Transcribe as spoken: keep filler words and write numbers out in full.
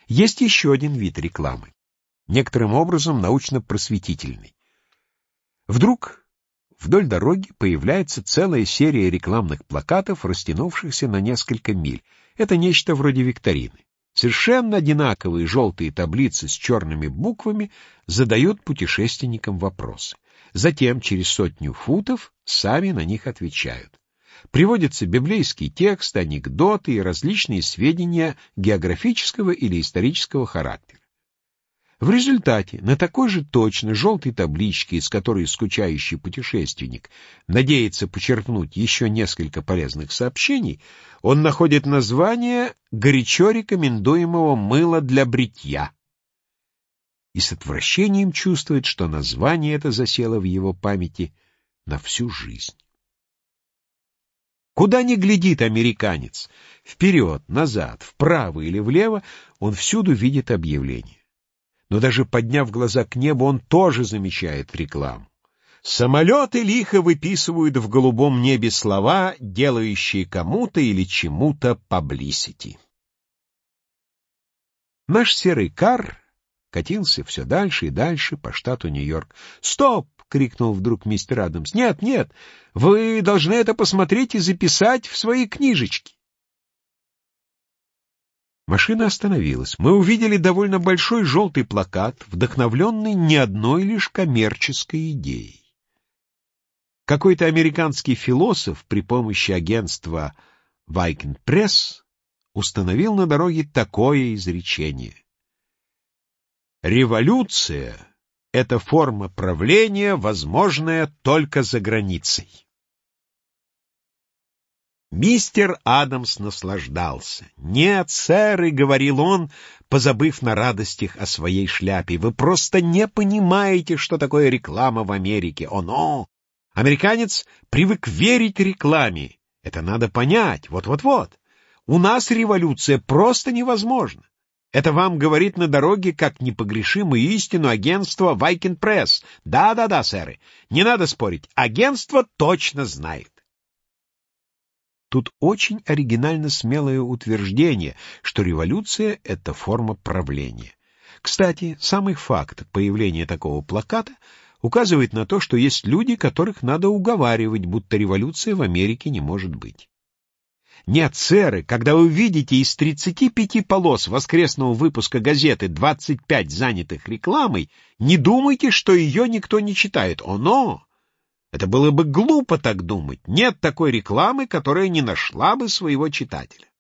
Есть еще один вид рекламы, некоторым образом научно-просветительный. Вдруг вдоль дороги появляется целая серия рекламных плакатов, растянувшихся на несколько миль. Это нечто вроде викторины. Совершенно одинаковые желтые таблицы с черными буквами задают путешественникам вопросы. Затем, через сотню футов, сами на них отвечают. Приводятся библейские тексты, анекдоты и различные сведения географического или исторического характера. В результате на такой же точно желтой табличке, из которой скучающий путешественник надеется почерпнуть еще несколько полезных сообщений, он находит название горячо рекомендуемого мыла для бритья и с отвращением чувствует, что название это засело в его памяти на всю жизнь. Куда ни глядит американец, вперед, назад, вправо или влево, он всюду видит объявление. Но даже подняв глаза к небу, он тоже замечает рекламу. Самолеты лихо выписывают в голубом небе слова, делающие кому-то или чему-то паблисити. Наш серый кар катился все дальше и дальше по штату Нью-Йорк. «Стоп!» — крикнул вдруг мистер Адамс. «Нет, нет, вы должны это посмотреть и записать в свои книжечки». Машина остановилась. Мы увидели довольно большой желтый плакат, вдохновленный не одной лишь коммерческой идеей. Какой-то американский философ при помощи агентства Viking Press установил на дороге такое изречение: «Революция — это форма правления, возможная только за границей». Мистер Адамс наслаждался. «Нет, сэр», — говорил он, позабыв на радостях о своей шляпе, — «вы просто не понимаете, что такое реклама в Америке. О, но! Американец привык верить рекламе. Это надо понять. Вот-вот-вот. У нас революция просто невозможна. Это вам говорит на дороге как непогрешимую истину агентство Viking Press. Да-да-да, сэры, не надо спорить. Агентство точно знает». Тут очень оригинально смелое утверждение, что революция — это форма правления. Кстати, самый факт появления такого плаката указывает на то, что есть люди, которых надо уговаривать, будто революция в Америке не может быть. Нет, сэры, когда вы видите из тридцати пяти полос воскресного выпуска газеты двадцать пять занятых рекламой, не думайте, что ее никто не читает. О, но! Это было бы глупо так думать. Нет такой рекламы, которая не нашла бы своего читателя.